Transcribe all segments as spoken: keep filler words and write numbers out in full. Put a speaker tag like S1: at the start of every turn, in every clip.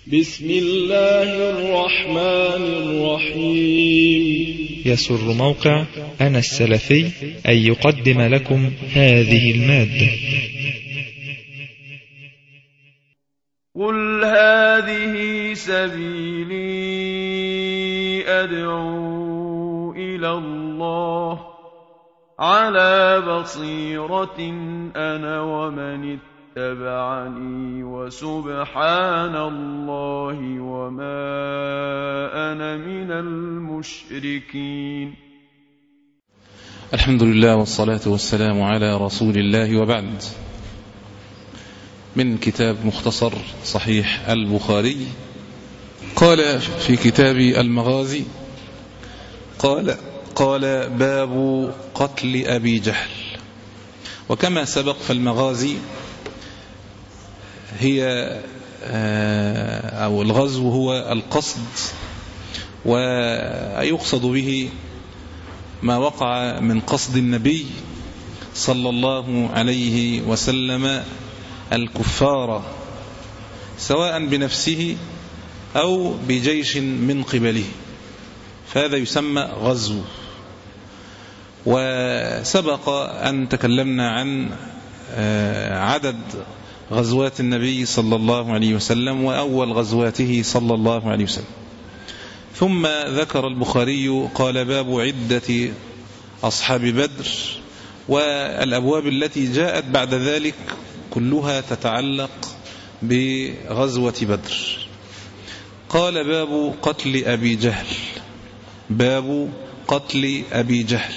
S1: بسم الله الرحمن الرحيم.
S2: يسر موقع أنا السلفي أن يقدم لكم هذه المادة.
S3: قل هذه سبيلي أدعو إلى الله على بصيرة أنا ومن اتبعني وسبحان الله وما أنا من المشركين.
S4: الحمد لله والصلاة والسلام على رسول الله، وبعد. من كتاب مختصر صحيح البخاري، قال في كتاب المغازي قال قال باب قتل أبي جهل. وكما سبق فالمغازي هي أو الغزو هو القصد، ويقصد به ما وقع من قصد النبي صلى الله عليه وسلم الكفار، سواء بنفسه أو بجيش من قبله، فهذا يسمى غزو. وسبق أن تكلمنا عن عدد غزوات النبي صلى الله عليه وسلم وأول غزواته صلى الله عليه وسلم. ثم ذكر البخاري قال باب عدة أصحاب بدر، والأبواب التي جاءت بعد ذلك كلها تتعلق بغزوة بدر. قال باب قتل أبي جهل. باب قتل أبي جهل.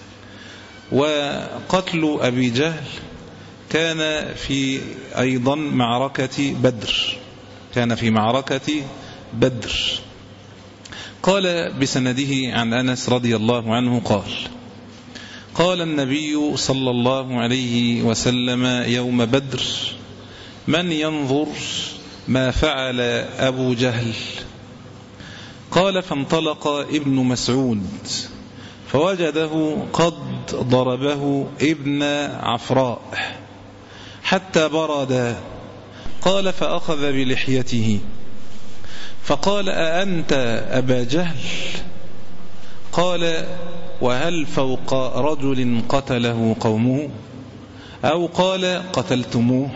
S4: وقتل أبي جهل كان في أيضا معركة بدر، كان في معركة بدر. قال بسنده عن أنس رضي الله عنه قال قال النبي صلى الله عليه وسلم يوم بدر: من ينظر ما فعل أبو جهل؟ قال فانطلق ابن مسعود فوجده قد ضربه ابن عفراء حتى برد. قال فأخذ بلحيته فقال: أأنت أبا جهل؟ قال: وهل فوق رجل قتله قومه؟ أو قال: قتلتموه؟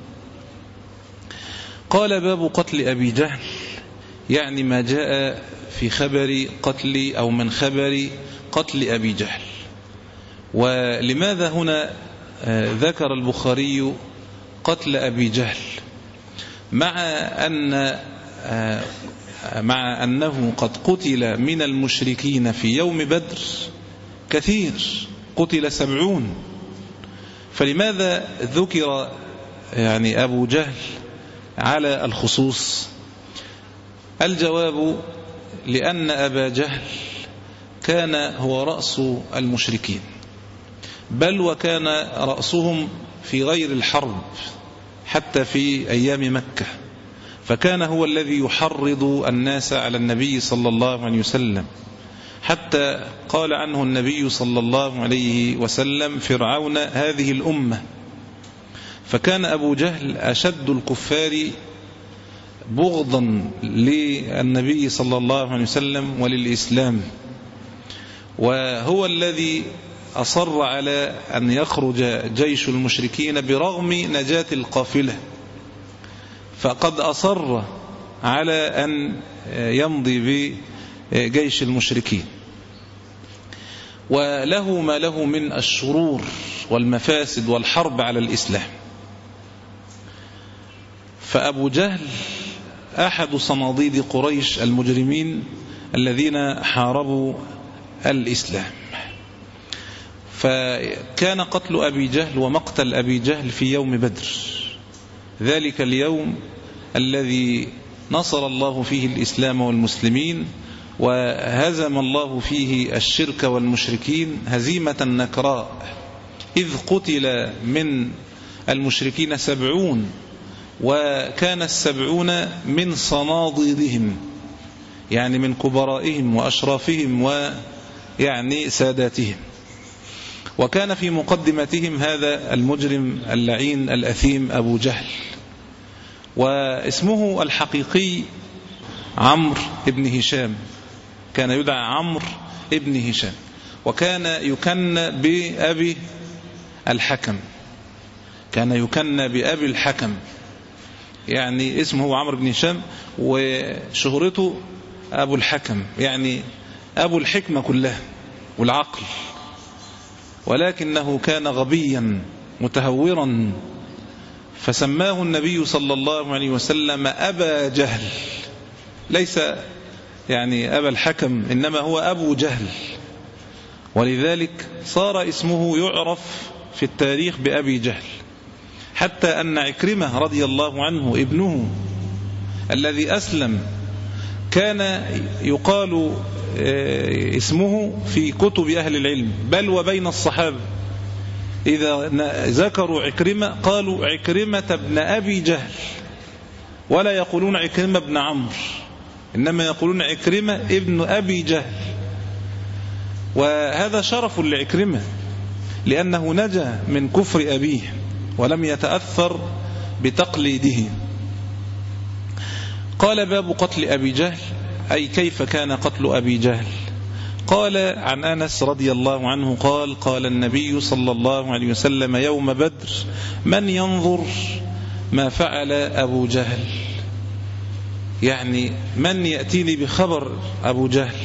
S4: قال باب قتل أبي جهل، يعني ما جاء في خبر قتل أو من خبر قتل أبي جهل. ولماذا هنا ذكر البخاري قتل أبي جهل مع أن مع أنه قد قتل من المشركين في يوم بدر كثير، قتل سبعون؟ فلماذا ذكر يعني أبو جهل على الخصوص؟ الجواب: لأن أبا جهل كان هو رأس المشركين، بل وكان رأسهم في غير الحرب حتى في أيام مكة، فكان هو الذي يحرض الناس على النبي صلى الله عليه وسلم، حتى قال عنه النبي صلى الله عليه وسلم: فرعون هذه الأمة. فكان أبو جهل أشد الكفار بغضا للنبي صلى الله عليه وسلم وللإسلام، وهو الذي أصر على أن يخرج جيش المشركين برغم نجاة القافلة، فقد أصر على أن يمضي بجيش المشركين، وله ما له من الشرور والمفاسد والحرب على الإسلام. فأبو جهل أحد صناديد قريش المجرمين الذين حاربوا الإسلام. فكان قتل أبي جهل ومقتل أبي جهل في يوم بدر، ذلك اليوم الذي نصر الله فيه الإسلام والمسلمين، وهزم الله فيه الشرك والمشركين هزيمة نكراء، إذ قتل من المشركين سبعون، وكان السبعون من صناديدهم، يعني من كبرائهم وأشرافهم ويعني ساداتهم. وكان في مقدمتهم هذا المجرم اللعين الأثيم أبو جهل. واسمه الحقيقي عمرو بن هشام، كان يدعى عمرو بن هشام، وكان يكنى بأبي الحكم، كان يكنى بأبي الحكم، يعني اسمه عمرو بن هشام وشهرته أبو الحكم، يعني أبو الحكمة كلها والعقل، ولكنه كان غبيا متهورا، فسماه النبي صلى الله عليه وسلم أبا جهل، ليس يعني أبا الحكم، إنما هو أبو جهل، ولذلك صار اسمه يعرف في التاريخ بأبي جهل، حتى أن عكرمة رضي الله عنه ابنه الذي أسلم كان يقال اسمه في كتب أهل العلم، بل وبين الصحابة إذا ذكروا عكرمة قالوا عكرمة ابن أبي جهل، ولا يقولون عكرمة ابن عمرو، إنما يقولون عكرمة ابن أبي جهل. وهذا شرف لعكرمة لأنه نجا من كفر أبيه ولم يتأثر بتقليده. قال باب قتل أبي جهل، أي كيف كان قتل أبي جهل؟ قال عن أنس رضي الله عنه قال قال النبي صلى الله عليه وسلم يوم بدر من ينظر ما فعل أبو جهل، يعني من يأتيني بخبر أبو جهل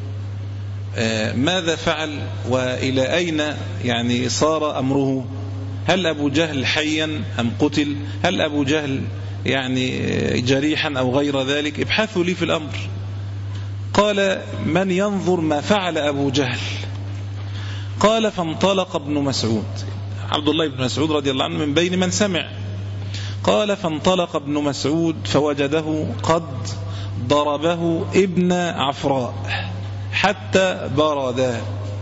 S4: ماذا فعل وإلى أين يعني صار أمره، هل أبو جهل حيا أم قتل، هل أبو جهل يعني جريحا أو غير ذلك، ابحثوا لي في الأمر. قال من ينظر ما فعل أبو جهل؟ قال فانطلق ابن مسعود، عبد الله بن مسعود رضي الله عنه من بين من سمع، قال فانطلق ابن مسعود فوجده قد ضربه ابن عفراء حتى بردا،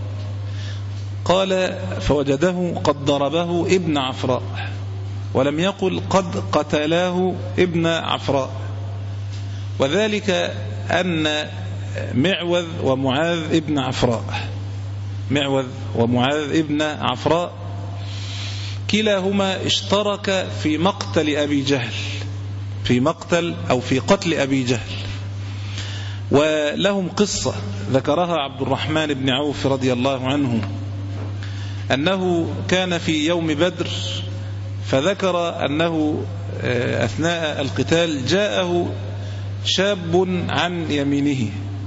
S4: قال فوجده قد ضربه ابن عفراء، ولم يقل قد قتلاه ابن عفراء، وذلك أن معوذ ومعاذ ابن عفراء، معوذ ومعاذ ابن عفراء كلاهما اشترك في مقتل أبي جهل، في مقتل أو في قتل أبي جهل، ولهم قصة ذكرها عبد الرحمن بن عوف رضي الله عنه، أنه كان في يوم بدر فذكر أنه أثناء القتال جاءه شاب عن يمينه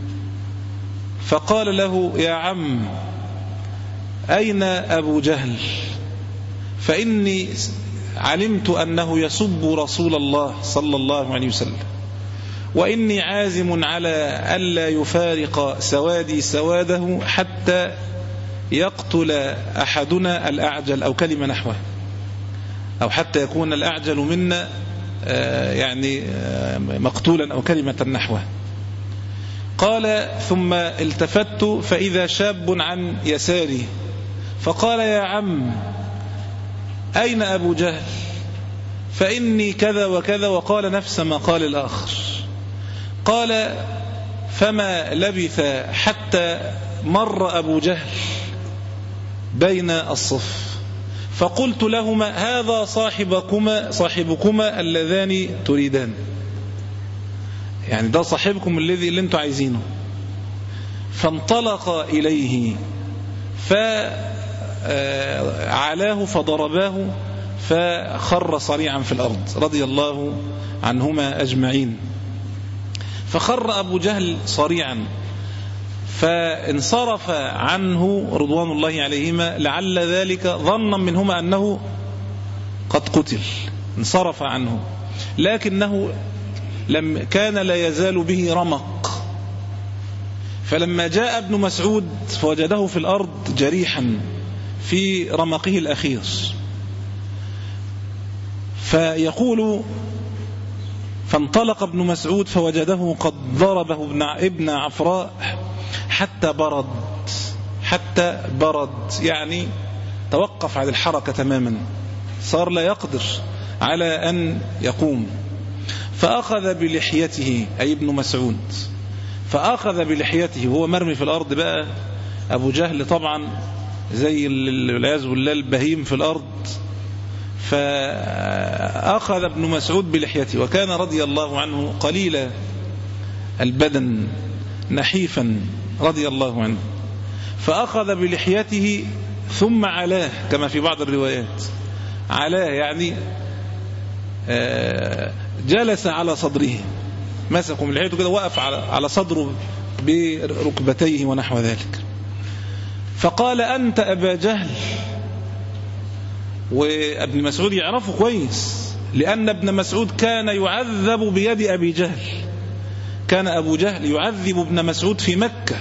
S4: فقال له يا عم أين أبو جهل، فإني علمت أنه يسب رسول الله صلى الله عليه وسلم، وإني عازم على ألا يفارق سوادي سواده حتى يقتل أحدنا الأعجل أو كلمة نحوه، أو حتى يكون الأعجل منا يعني مقتولا أو كلمة نحوه. قال ثم التفت فإذا شاب عن يساري فقال يا عم أين أبو جهل، فإني كذا وكذا، وقال نفس ما قال الآخر. قال فما لبث حتى مر أبو جهل بين الصف، فقلت لهما هذا صاحبكما صاحبكما اللذان تريدان، يعني ده صاحبكم الذي اللي انتم عايزينه. فانطلق إليه فعلاه فضرباه فخر صريعا في الأرض رضي الله عنهما أجمعين. فخر أبو جهل صريعا فانصرف عنه رضوان الله عليهما، لعل ذلك ظنا منهما أنه قد قتل، انصرف عنه، لكنه لم كان لا يزال به رمق، فلما جاء ابن مسعود فوجده في الأرض جريحا في رمقه الأخير، فيقول فانطلق ابن مسعود فوجده قد ضربه ابن عفراء حتى برد، حتى برد يعني توقف عن الحركة تماما، صار لا يقدر على أن يقوم. فأخذ بلحيته أي ابن مسعود، فأخذ بلحيته وهو مرمي في الأرض. بقى أبو جهل طبعا زي والعياذ بالله البهيم في الأرض، فأخذ ابن مسعود بلحيته، وكان رضي الله عنه قليل البدن نحيفا رضي الله عنه، فأخذ بلحيته ثم علاه كما في بعض الروايات، علاه يعني جلس على صدره، مسكوا من لحيته كده، وقف على صدره بركبتيه ونحو ذلك. فقال أنت أبا جهل. وابن مسعود يعرفه كويس، لأن ابن مسعود كان يعذب بيد أبي جهل، كان أبو جهل يعذب ابن مسعود في مكة،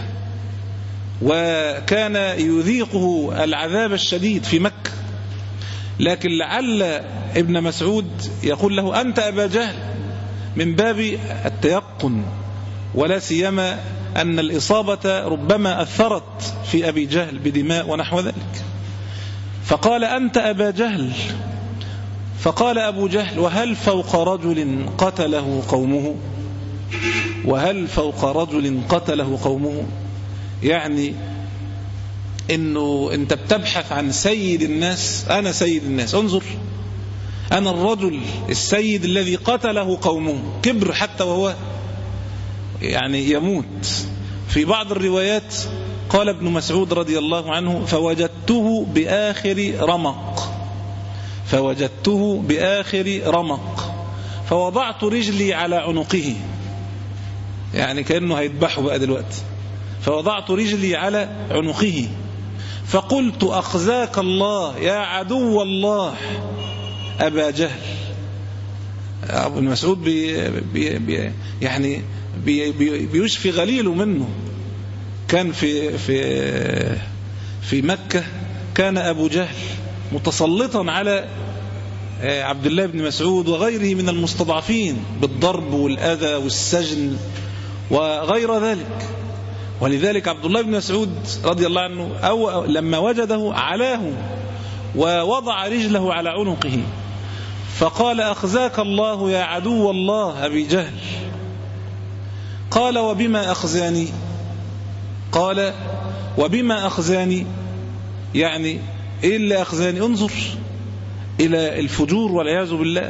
S4: وكان يذيقه العذاب الشديد في مكة، لكن لعل ابن مسعود يقول له أنت أبا جهل من باب التيقن، ولا سيما أن الإصابة ربما أثرت في أبي جهل بدماء ونحو ذلك. فقال أنت أبا جهل. فقال أبو جهل وهل فوق رجل قتله قومه؟ وهل فوق رجل قتله قومه؟ يعني إنه أنت بتبحث عن سيد الناس، أنا سيد الناس، انظر أنا الرجل السيد الذي قتله قومه، كبر حتى وهو يعني يموت. في بعض الروايات قال ابن مسعود رضي الله عنه فوجدته بآخر رمق، فوجدته بآخر رمق فوضعت رجلي على عنقه، يعني كأنه هيذبحه بقى دلوقتي، فوضعت رجلي على عنقه فقلت أخزاك الله يا عدو الله أبا جهل. ابن مسعود بي بي بي يعني بي بي بيشفي غليله منه. كان في في في مكة كان أبو جهل متسلطا على عبد الله بن مسعود وغيره من المستضعفين بالضرب والأذى والسجن وغير ذلك، ولذلك عبد الله بن مسعود رضي الله عنه أو لما وجده علاه ووضع رجله على عنقه فقال أخزاك الله يا عدو الله أبي جهل. قال وبما أخزاني؟ قال وبما أخزاني يعني إيه اللي أخزاني؟ انظر إلى الفجور والعياذ بالله.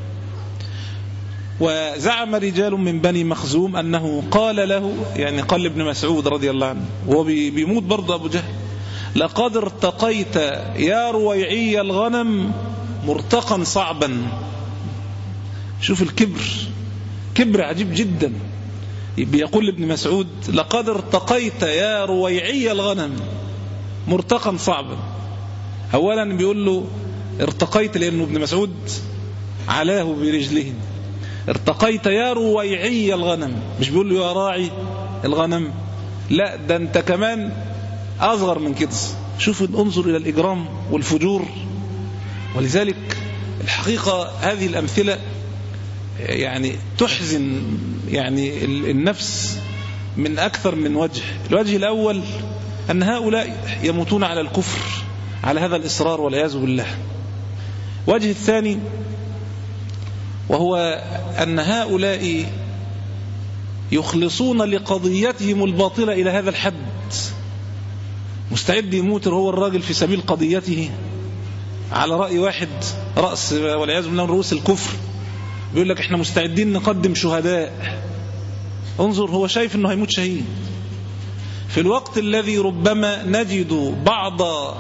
S4: وزعم رجال من بني مخزوم أنه قال له، يعني قال لابن مسعود رضي الله عنه وهو بيموت برضه أبو جهل لقد ارتقيت يا رويعي الغنم مرتقا صعبا. شوف الكبر، كبر عجيب جدا. بيقول لابن مسعود لقد ارتقيت يا رويعي الغنم مرتقا صعبا. أولا بيقول له ارتقيت لأنه ابن مسعود علاه برجله، ارتقيت يا رويعي الغنم، مش بيقول له يا راعي الغنم، لا ده انت كمان أصغر من كده. شوف انظر إلى الإجرام والفجور. ولذلك الحقيقة هذه الأمثلة يعني تحزن يعني النفس من أكثر من وجه. الوجه الأول أن هؤلاء يموتون على الكفر على هذا الإصرار والعياذ بالله. وجه الثاني وهو أن هؤلاء يخلصون لقضيتهم الباطلة إلى هذا الحد، مستعد يموت هو الراجل في سبيل قضيته، على رأي واحد رأس والعياذ بالله من رؤوس الكفر بيقول لك احنا مستعدين نقدم شهداء. انظر هو شايف انه هيموت شهيد في الوقت الذي ربما نجد بعض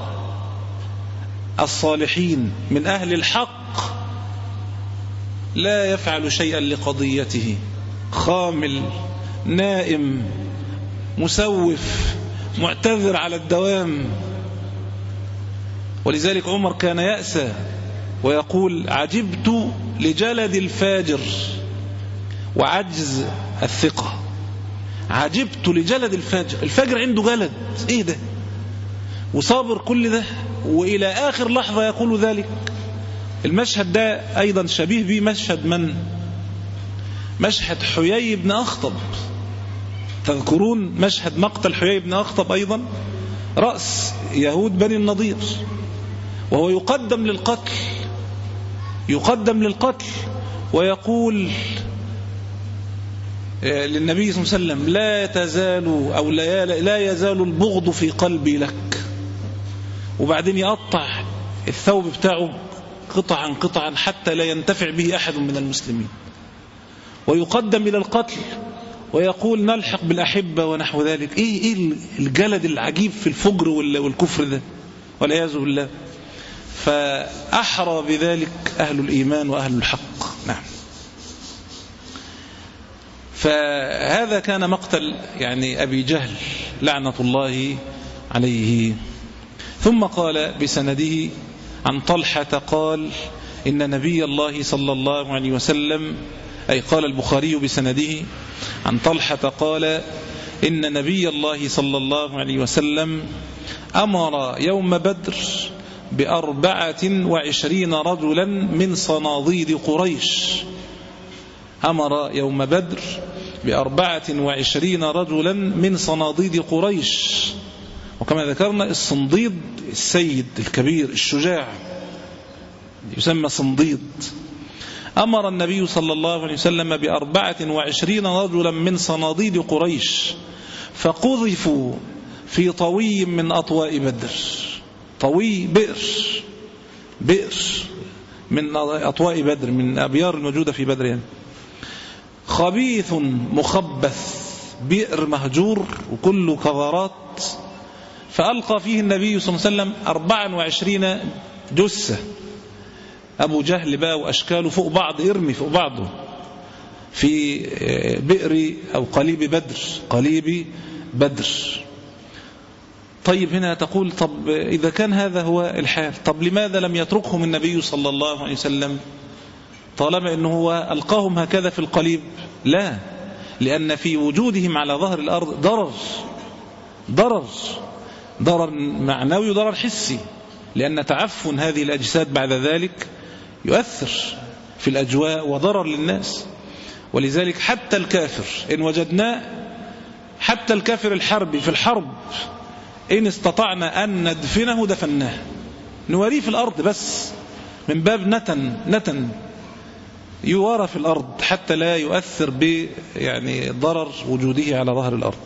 S4: الصالحين من أهل الحق لا يفعل شيئا لقضيته، خامل نائم مسوف معتذر على الدوام. ولذلك عمر كان يأسى ويقول عجبت لجلد الفاجر وعجز الثقة. عجبت لجلد الفاجر، الفاجر عنده جلد ايه ده وصابر كل ده وإلى آخر لحظة يقول ذلك. المشهد ده أيضا شبيه به مشهد من؟ مشهد حيي بن أخطب. تذكرون مشهد مقتل حيي بن أخطب أيضا رأس يهود بني النضير، وهو يقدم للقتل، يقدم للقتل ويقول للنبي صلى الله عليه وسلم لا تزال أو لا يزال البغض في قلبي لك. وبعدين يقطع الثوب بتاعه قطعا قطعا حتى لا ينتفع به أحد من المسلمين، ويقدم إلى القتل ويقول نلحق بالأحبة ونحو ذلك. إيه, إيه الجلد العجيب في الفجر والكفر ده والعياذ بالله. فأحرى بذلك أهل الإيمان وأهل الحق. نعم. فهذا كان مقتل يعني أبي جهل لعنة الله عليه. ثم قال بسنده عن طلحة قال إن نبي الله صلى الله عليه وسلم، أي قال البخاري بسنده عن طلحة قال إن نبي الله صلى الله عليه وسلم أمر يوم بدر بأربعة وعشرين رجلا من صناديد قريش. أمر يوم بدر بأربعة وعشرين رجلا من صناديد قريش. وكما ذكرنا الصنديد السيد الكبير الشجاع يسمى صنديد. أمر النبي صلى الله عليه وسلم بأربعة وعشرين رجلا من صناديد قريش فقذفوا في طوي من أطواء بدر. طوي بئر بئر من أطواء بدر، من أبيار الموجودة في بدر يعني. خبيث مخبث، بئر مهجور وكله كظرات. فألقى فيه النبي صلى الله عليه وسلم أربعا وعشرين جثة، أبو جهل بقى وأشكاله فوق بعض، ارمي فوق بعضه في بئر أو قليب بدر، قليب بدر. طيب هنا تقول طب إذا كان هذا هو الحال، طب لماذا لم يتركهم النبي صلى الله عليه وسلم طالما أنه هو ألقاهم هكذا في القليب؟ لا، لأن في وجودهم على ظهر الأرض ضرر ضرر ضرر معنوي وضرر حسي، لأن تعفن هذه الأجساد بعد ذلك يؤثر في الأجواء وضرر للناس. ولذلك حتى الكافر إن وجدناه، حتى الكافر الحربي في الحرب إن استطعنا أن ندفنه دفناه، نوريه في الأرض بس من باب نتن نتن يوارى في الأرض حتى لا يؤثر ب يعني ضرر وجوده على ظهر الأرض.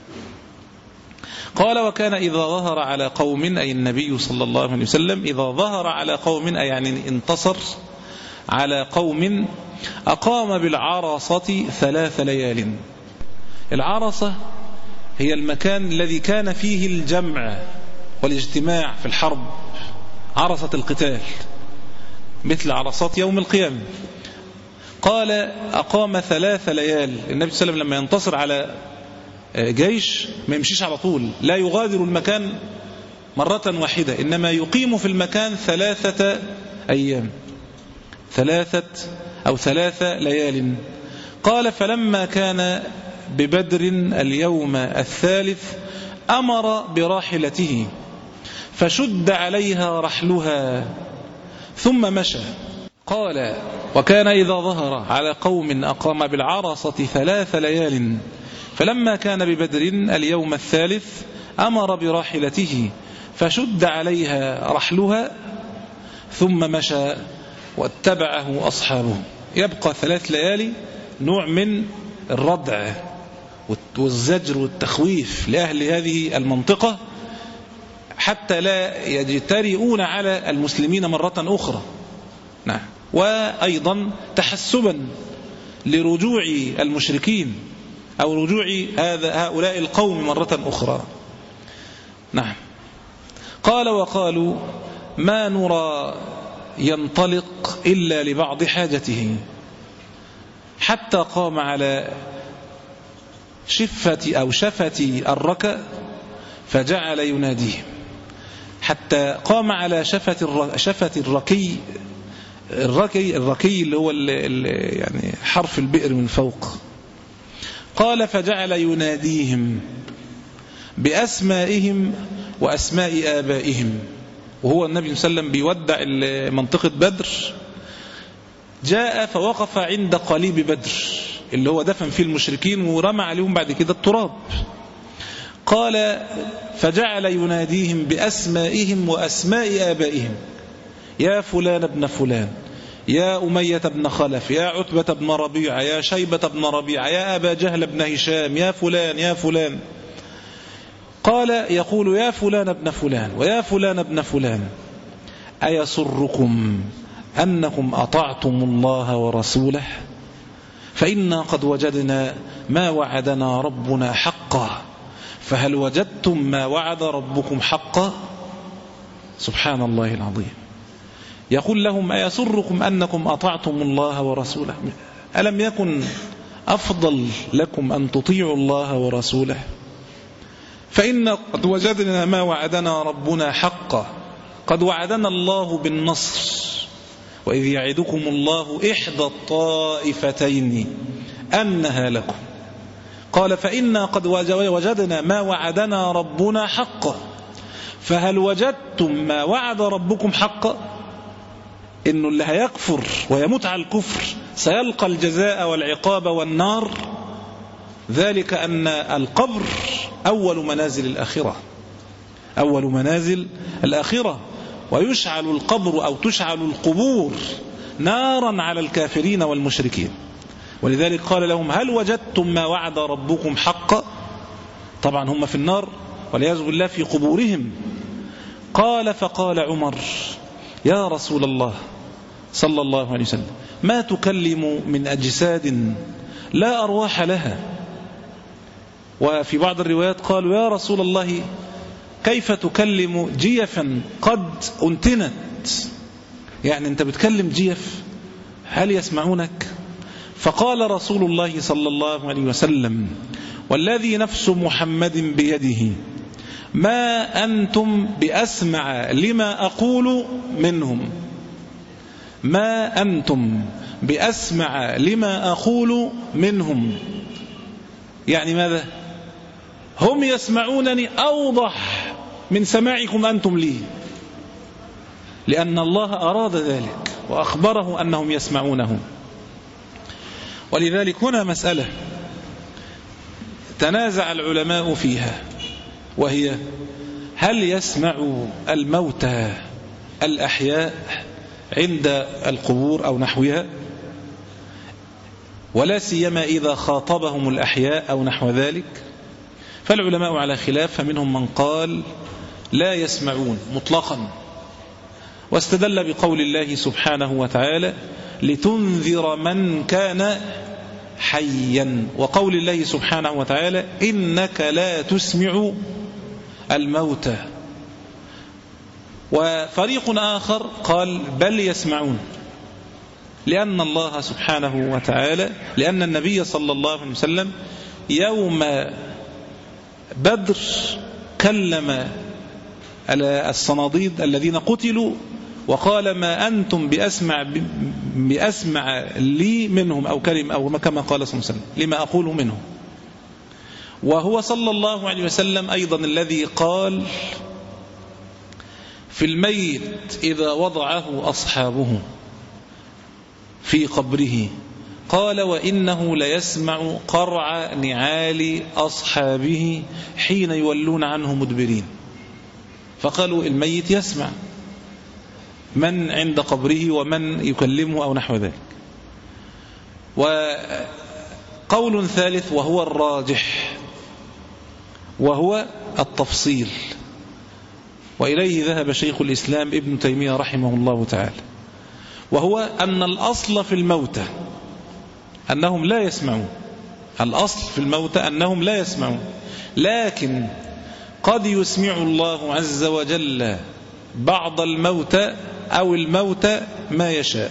S4: قال وكان إذا ظهر على قوم، أي النبي صلى الله عليه وسلم إذا ظهر على قوم أي يعني انتصر على قوم أقام بالعرصة ثلاث ليال. العرصة هي المكان الذي كان فيه الجمع والاجتماع في الحرب، عرصة القتال مثل عرصات يوم القيامة. قال أقام ثلاث ليال. النبي صلى الله عليه وسلم لما ينتصر على جيش ما يمشيش على طول، لا يغادر المكان مرة واحدة، إنما يقيم في المكان ثلاثة أيام، ثلاثة أو ثلاثة ليال. قال فلما كان ببدر اليوم الثالث أمر براحلته فشد عليها رحلها ثم مشى. قال وكان إذا ظهر على قوم أقام بالعرصة ثلاث ليال فلما كان ببدر اليوم الثالث أمر براحلته فشد عليها رحلها ثم مشى واتبعه أصحابه. يبقى ثلاث ليالي نوع من الردع والزجر والتخويف لأهل هذه المنطقة حتى لا يجترئون على المسلمين مرة أخرى. نعم. وأيضا تحسبا لرجوع المشركين أو رجوع هذا هؤلاء القوم مرة أخرى. نعم. قال وقالوا ما نرى ينطلق إلا لبعض حاجته حتى قام على شفة أو شفة الركى فجعل يناديه، حتى قام على شفة شفة الركي الركي الركي اللي هو يعني حرف البئر من فوق. قال فجعل يناديهم بأسمائهم وأسماء آبائهم، وهو النبي صلى الله عليه وسلم بيودع منطقة بدر. جاء فوقف عند قليب بدر اللي هو دفن فيه المشركين ورمى عليهم بعد كده التراب. قال فجعل يناديهم بأسمائهم وأسماء آبائهم، يا فلان ابن فلان، يا أمية بن خلف، يا عتبة بن ربيعة، يا شيبة بن ربيعة، يا أبا جهل بن هشام، يا فلان يا فلان. قال يقول يا فلان ابن فلان ويا فلان ابن فلان أيسركم أنكم أطعتم الله ورسوله فإنا قد وجدنا ما وعدنا ربنا حقا فهل وجدتم ما وعد ربكم حقا؟ سبحان الله العظيم. يقول لهم أيسركم أنكم أطعتم الله ورسوله؟ ألم يكن أفضل لكم أن تطيعوا الله ورسوله؟ فإنا قد وجدنا ما وعدنا ربنا حقا قد وعدنا الله بالنصر وإذ يعدكم الله إحدى الطائفتين أنها لكم. قال فإنا قد وجدنا ما وعدنا ربنا حقا فهل وجدتم ما وعد ربكم حقا؟ إنه اللي هيكفر ويموت على الكفر سيلقى الجزاء والعقاب والنار. ذلك أن القبر أول منازل الآخرة أول منازل الآخرة ويشعل القبر أو تشعل القبور نارا على الكافرين والمشركين. ولذلك قال لهم هل وجدتم ما وعد ربكم حقا؟ طبعا هم في النار والعياذ بالله في قبورهم. قال فقال عمر يا رسول الله صلى الله عليه وسلم ما تكلم من أجساد لا أرواح لها. وفي بعض الروايات قالوا يا رسول الله كيف تكلم جيفا قد أنتنت؟ يعني أنت بتكلم جيف هل يسمعونك؟ فقال رسول الله صلى الله عليه وسلم والذي نفس محمد بيده ما أنتم بأسمع لما أقول منهم ما أنتم بأسمع لما أقول منهم. يعني ماذا؟ هم يسمعونني أوضح من سماعكم أنتم لي لأن الله أراد ذلك وأخبره أنهم يسمعونه. ولذلك هنا مسألة تنازع العلماء فيها وهي هل يسمع الموتى الأحياء عند القبور أو نحوها ولا سيما إذا خاطبهم الأحياء أو نحو ذلك؟ فالعلماء على خلاف فمنهم من قال لا يسمعون مطلقا واستدل بقول الله سبحانه وتعالى لتنذر من كان حيا وقول الله سبحانه وتعالى إنك لا تسمع الموتى. وفريق آخر قال بل يسمعون لأن الله سبحانه وتعالى لأن النبي صلى الله عليه وسلم يوم بدر كلم الصناديد الذين قتلوا وقال ما أنتم بأسمع, بأسمع لي منهم أو كلمة أو كما قال صلى الله عليه وسلم لما أقول منهم. وهو صلى الله عليه وسلم أيضا الذي قال في الميت إذا وضعه أصحابه في قبره قال وإنه ليسمع قرع نعال أصحابه حين يولون عنه مدبرين. فقالوا الميت يسمع من عند قبره ومن يكلمه أو نحو ذلك. وقول ثالث وهو الراجح وهو التفصيل وإليه ذهب شيخ الإسلام ابن تيمية رحمه الله تعالى وهو أن الأصل في الموتى أنهم لا يسمعون. الأصل في الموتى أنهم لا يسمعون لكن قد يسمع الله عز وجل بعض الموتى أو الموتى ما يشاء.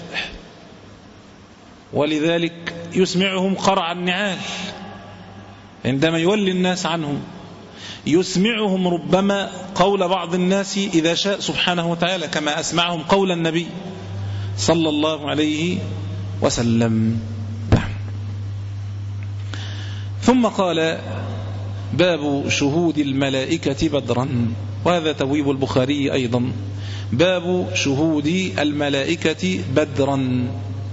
S4: ولذلك يسمعهم قرع النعال عندما يولي الناس عنهم يسمعهم ربما قول بعض الناس إذا شاء سبحانه وتعالى كما أسمعهم قول النبي صلى الله عليه وسلم. ثم قال باب شهود الملائكة بدرا وهذا تبويب البخاري أيضا باب شهود الملائكة بدرا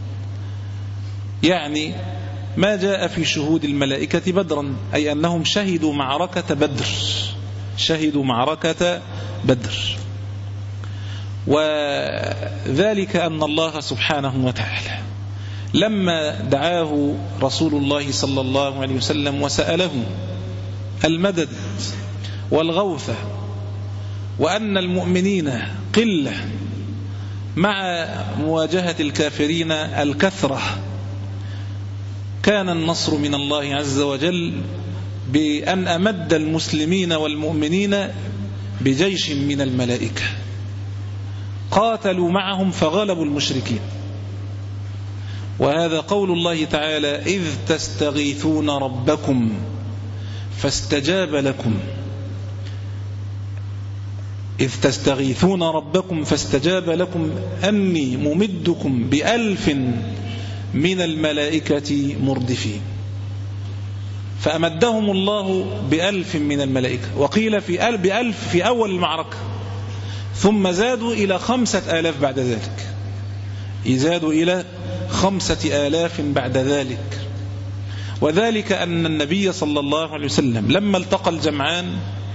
S4: يعني ما جاء في شهود الملائكة بدرا أي أنهم شهدوا معركة بدر شهدوا معركة بدر. وذلك أن الله سبحانه وتعالى لما دعاه رسول الله صلى الله عليه وسلم وسأله المدد والغوث وأن المؤمنين قلة مع مواجهة الكافرين الكثرة كان النصر من الله عز وجل بأن أمد المسلمين والمؤمنين بجيش من الملائكة قاتلوا معهم فغلبوا المشركين. وهذا قول الله تعالى: إذ تستغيثون ربكم فاستجاب لكم إذ تستغيثون ربكم فاستجاب لكم أني ممدكم بألف من الملائكة مردفين. فأمدهم الله بألف من الملائكة، وقيل في ألف بألف في أول المعركة، ثم زادوا إلى خمسة آلاف بعد ذلك يزادوا إلى خمسة آلاف بعد ذلك. وذلك أن النبي صلى الله عليه وسلم لما التقى الجمعان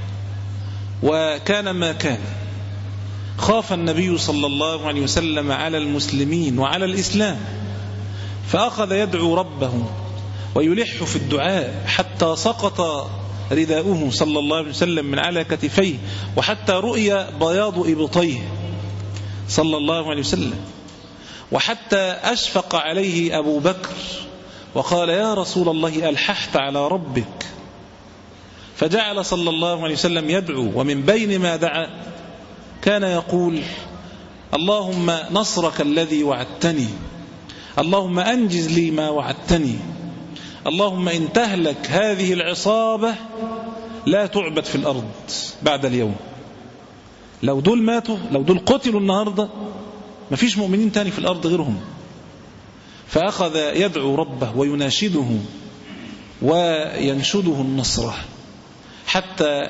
S4: وكان ما كان، خاف النبي صلى الله عليه وسلم على المسلمين وعلى الإسلام، فأخذ يدعو ربه ويلح في الدعاء حتى سقط رداؤه صلى الله عليه وسلم من على كتفيه، وحتى رؤي بياض إبطيه صلى الله عليه وسلم، وحتى أشفق عليه أبو بكر وقال: يا رسول الله ألححت على ربك. فجعل صلى الله عليه وسلم يدعو، ومن بين ما دعا كان يقول: اللهم نصرك الذي وعدتني، اللهم أنجز لي ما وعدتني، اللهم إن تهلك هذه العصابة لا تعبد في الأرض بعد اليوم. لو دول ماتوا، لو دول قتلوا النهاردة، ما فيش مؤمنين تاني في الأرض غيرهم. فأخذ يدعو ربه ويناشده وينشده النصر، حتى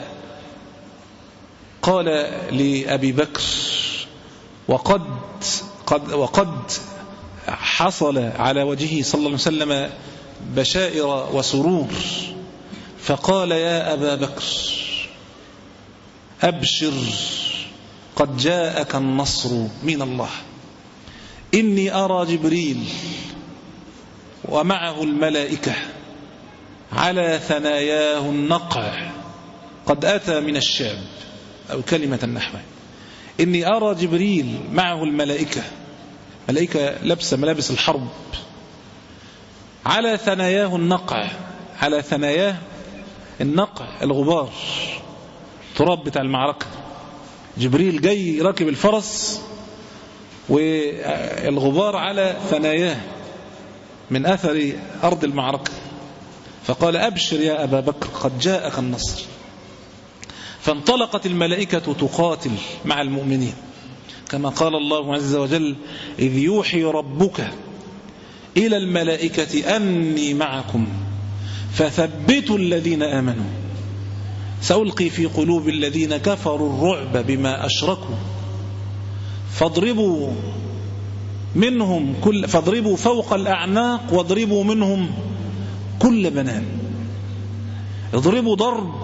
S4: قال لأبي بكر: وقد قد وقد حصل على وجهه صلى الله عليه وسلم بشائر وسرور، فقال: يا أبا بكر أبشر، قد جاءك النصر من الله، إني أرى جبريل ومعه الملائكة على ثناياه النقع قد أتى من الشام، أو كلمة نحوها: إني أرى جبريل معه الملائكة، ملائكة لبسة ملابس الحرب، على ثناياه النقع. على ثناياه النقع الغبار، تراب بتاع المعركة. جبريل جاي راكب الفرس والغبار على ثناياه من أثر أرض المعركة. فقال: أبشر يا أبا بكر، قد جاءك النصر. فانطلقت الملائكة تقاتل مع المؤمنين، كما قال الله عز وجل: إذ يوحي ربك إلى الملائكة أني معكم فثبتوا الذين آمنوا سألقي في قلوب الذين كفروا الرعب بما أشركوا فاضربوا منهم كل فاضربوا فوق الأعناق واضربوا منهم كل بنان. اضربوا ضرب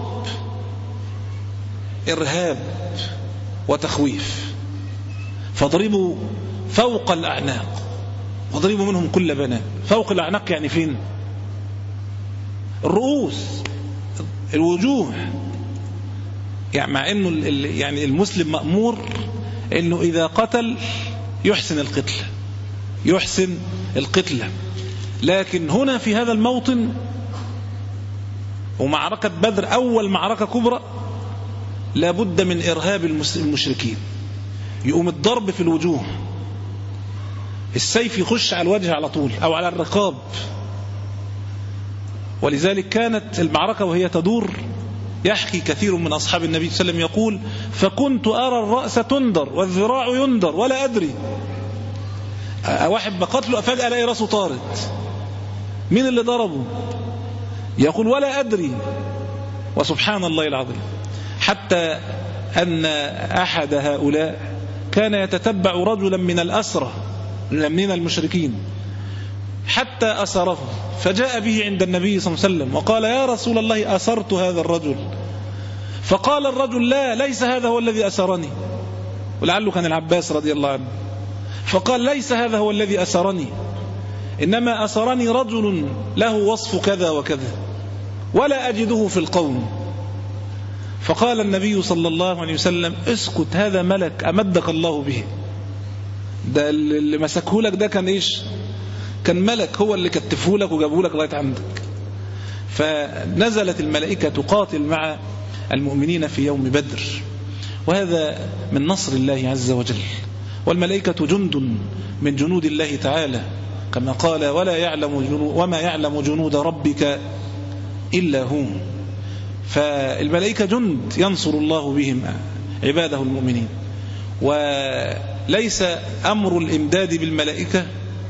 S4: إرهاب وتخويف، فاضربوا فوق الأعناق واضربوا منهم كل بنان. فوق الأعناق يعني فين؟ الرؤوس، الوجوه. يعني مع انه يعني المسلم مأمور انه اذا قتل يحسن القتل يحسن القتل لكن هنا في هذا الموطن ومعركة بدر أول معركة كبرى لابد من إرهاب المشركين. يقوم الضرب في الوجوه، السيف يخش على الوجه على طول أو على الرقاب. ولذلك كانت المعركة وهي تدور، يحكي كثير من أصحاب النبي صلى الله عليه وسلم يقول: فكنت أرى الرأس تندر والذراع يندر ولا أدري. واحد بقتله فجأة ألاقي رأسه طارت، مين اللي ضربه؟ يقول ولا أدري. وسبحان الله العظيم، حتى أن أحد هؤلاء كان يتتبع رجلا من الأسرة من المشركين حتى أسره، فجاء به عند النبي صلى الله عليه وسلم وقال: يا رسول الله أسرت هذا الرجل. فقال الرجل: لا، ليس هذا هو الذي أسرني. ولعله كان العباس رضي الله عنه. فقال: ليس هذا هو الذي أسرني، إنما أسرني رجل له وصف كذا وكذا ولا أجده في القوم. فقال النبي صلى الله عليه وسلم: اسكت، هذا ملك أمدك الله به. ده اللي مسكهولك ده كان إيش؟ كان ملك هو اللي كتفهولك وجابهولك لغاية عندك. فنزلت الملائكة تقاتل مع المؤمنين في يوم بدر، وهذا من نصر الله عز وجل. والملائكة جند من جنود الله تعالى، كما قال ولا يعلم جنود وما يعلم جنود ربك إلا هو. فالملائكة جند ينصر الله بهم عباده المؤمنين. وليس أمر الإمداد بالملائكة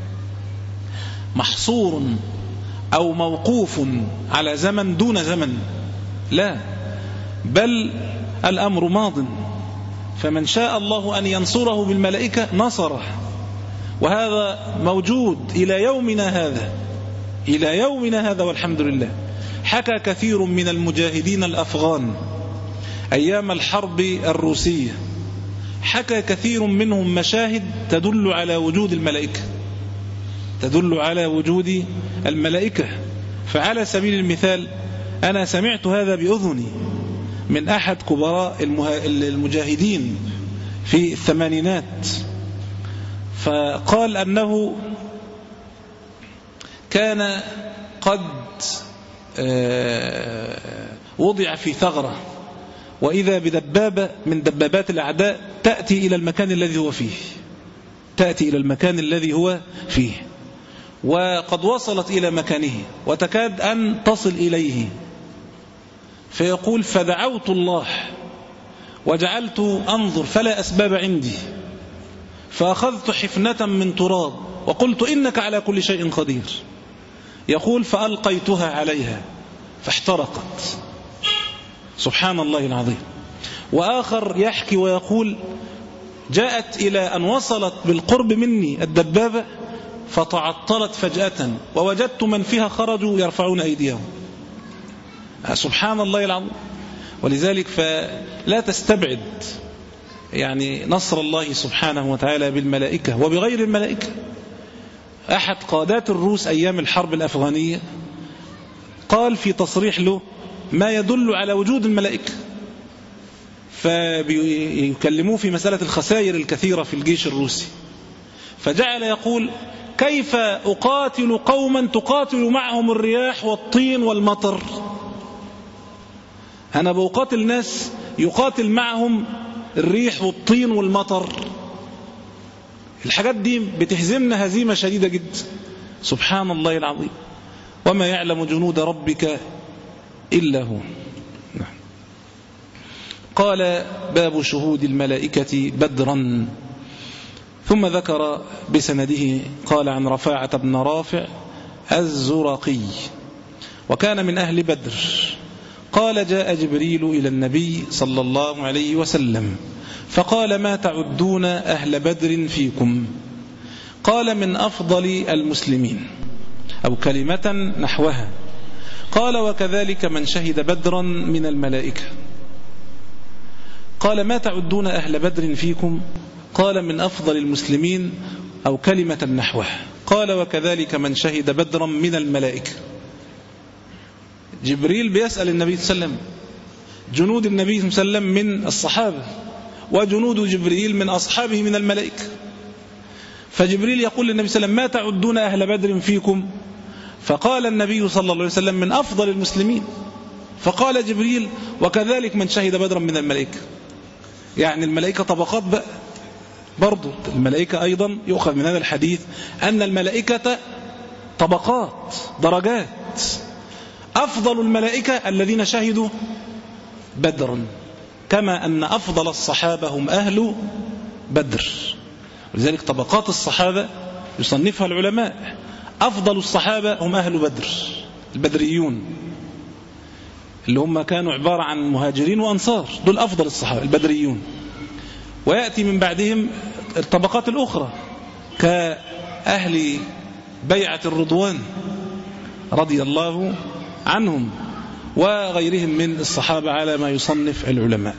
S4: محصور أو موقوف على زمن دون زمن، لا، بل الأمر ماض. فمن شاء الله أن ينصره بالملائكة نصره، وهذا موجود إلى يومنا هذا، إلى يومنا هذا والحمد لله. حكى كثير من المجاهدين الأفغان أيام الحرب الروسية، حكى كثير منهم مشاهد تدل على وجود الملائكة، تدل على وجود الملائكة. فعلى سبيل المثال أنا سمعت هذا بأذني من أحد كبراء المجاهدين في الثمانينات، فقال أنه كان قد وضع في ثغرة، وإذا بدبابة من دبابات الأعداء تأتي إلى المكان الذي هو فيه، تأتي إلى المكان الذي هو فيه، وقد وصلت إلى مكانه وتكاد أن تصل إليه. فيقول فدعوت الله وجعلت أنظر فلا أسباب عندي، فأخذت حفنة من تراب وقلت إنك على كل شيء قدير. يقول فألقيتها عليها فاحترقت، سبحان الله العظيم. وآخر يحكي ويقول جاءت إلى أن وصلت بالقرب مني الدبابة فتعطلت فجأة، ووجدت من فيها خرجوا يرفعون أيديهم، سبحان الله العظيم. ولذلك فلا تستبعد يعني نصر الله سبحانه وتعالى بالملائكة وبغير الملائكة. أحد قادات الروس أيام الحرب الأفغانية قال في تصريح له ما يدل على وجود الملائكة، فبيكلموه في مسألة الخسائر الكثيرة في الجيش الروسي، فجعل يقول كيف أقاتل قوما تقاتل معهم الرياح والطين والمطر؟ أنا بقاتل ناس يقاتل معهم الريح والطين والمطر، الحاجات دي بتهزمنا هزيمة شديدة جدا، سبحان الله العظيم. وما يعلم جنود ربك إلا هو. قال باب شهود الملائكة بدرا. ثم ذكر بسنده قال عن رفاعة بن رافع الزرقي وكان من أهل بدر قال جاء جبريل إلى النبي صلى الله عليه وسلم فقال ما تعدون أهل بدر فيكم؟ قال من أفضل المسلمين أو كلمة نحوها. قال وكذلك من شهد بدرا من الملائكة. قال ما تعدون أهل بدر فيكم؟ قال من أفضل المسلمين أو كلمة نحوها. قال وكذلك من شهد بدرا من الملائكة. جبريل بيسأل النبي صلى الله عليه وسلم، جنود النبي صلى الله عليه وسلم من الصحابة وجنود جبريل من أصحابه من الملائكة، فجبريل يقول للنبي صلى الله عليه وسلم ما تعدون أهل بدر فيكم؟ فقال النبي صلى الله عليه وسلم من أفضل المسلمين. فقال جبريل وكذلك من شهد بدرا من الملائكة. يعني الملائكة طبقات بقى، برضو الملائكة أيضا يؤخذ من هذا الحديث أن الملائكة طبقات درجات. أفضل الملائكة الذين شهدوا بدرا، كما أن أفضل الصحابة هم أهل بدر. ولذلك طبقات الصحابة يصنفها العلماء، أفضل الصحابة هم أهل بدر، البدريون اللي هم كانوا عبارة عن مهاجرين وأنصار، دول أفضل الصحابة البدريون. ويأتي من بعدهم الطبقات الأخرى كأهل بيعة الرضوان رضي الله عنهم وغيرهم من الصحابة على ما يصنف العلماء.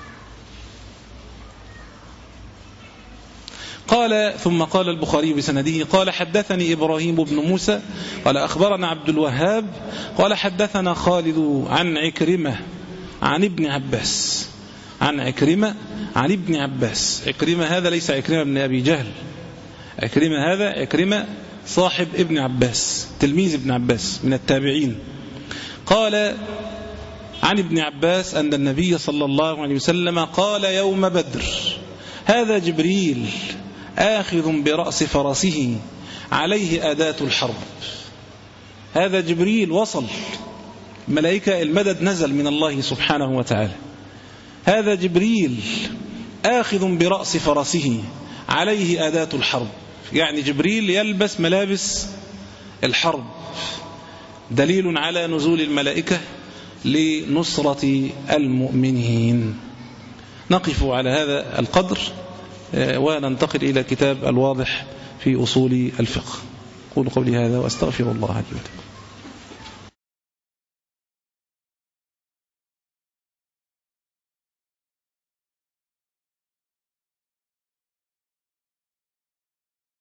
S4: قال ثم قال البخاري بسنده قال حدثني إبراهيم بن موسى قال أخبرنا عبد الوهاب قال حدثنا خالد عن عكرمة عن ابن عباس عن عكرمة عن ابن عباس. عكرمة هذا ليس عكرمة بن أبي جهل، عكرمة هذا عكرمة صاحب ابن عباس تلميذ ابن عباس من التابعين. قال عن ابن عباس أن النبي صلى الله عليه وسلم قال يوم بدر: هذا جبريل آخذ برأس فرسه عليه أداة الحرب. هذا جبريل وصل، ملائكة المدد نزل من الله سبحانه وتعالى. هذا جبريل آخذ برأس فرسه عليه أداة الحرب، يعني جبريل يلبس ملابس الحرب، دليل على نزول الملائكة لنصرة المؤمنين. نقف على هذا القدر وننتقل إلى كتاب الواضح في أصول الفقه. قولوا قولي هذا وأستغفر الله لي ولكم.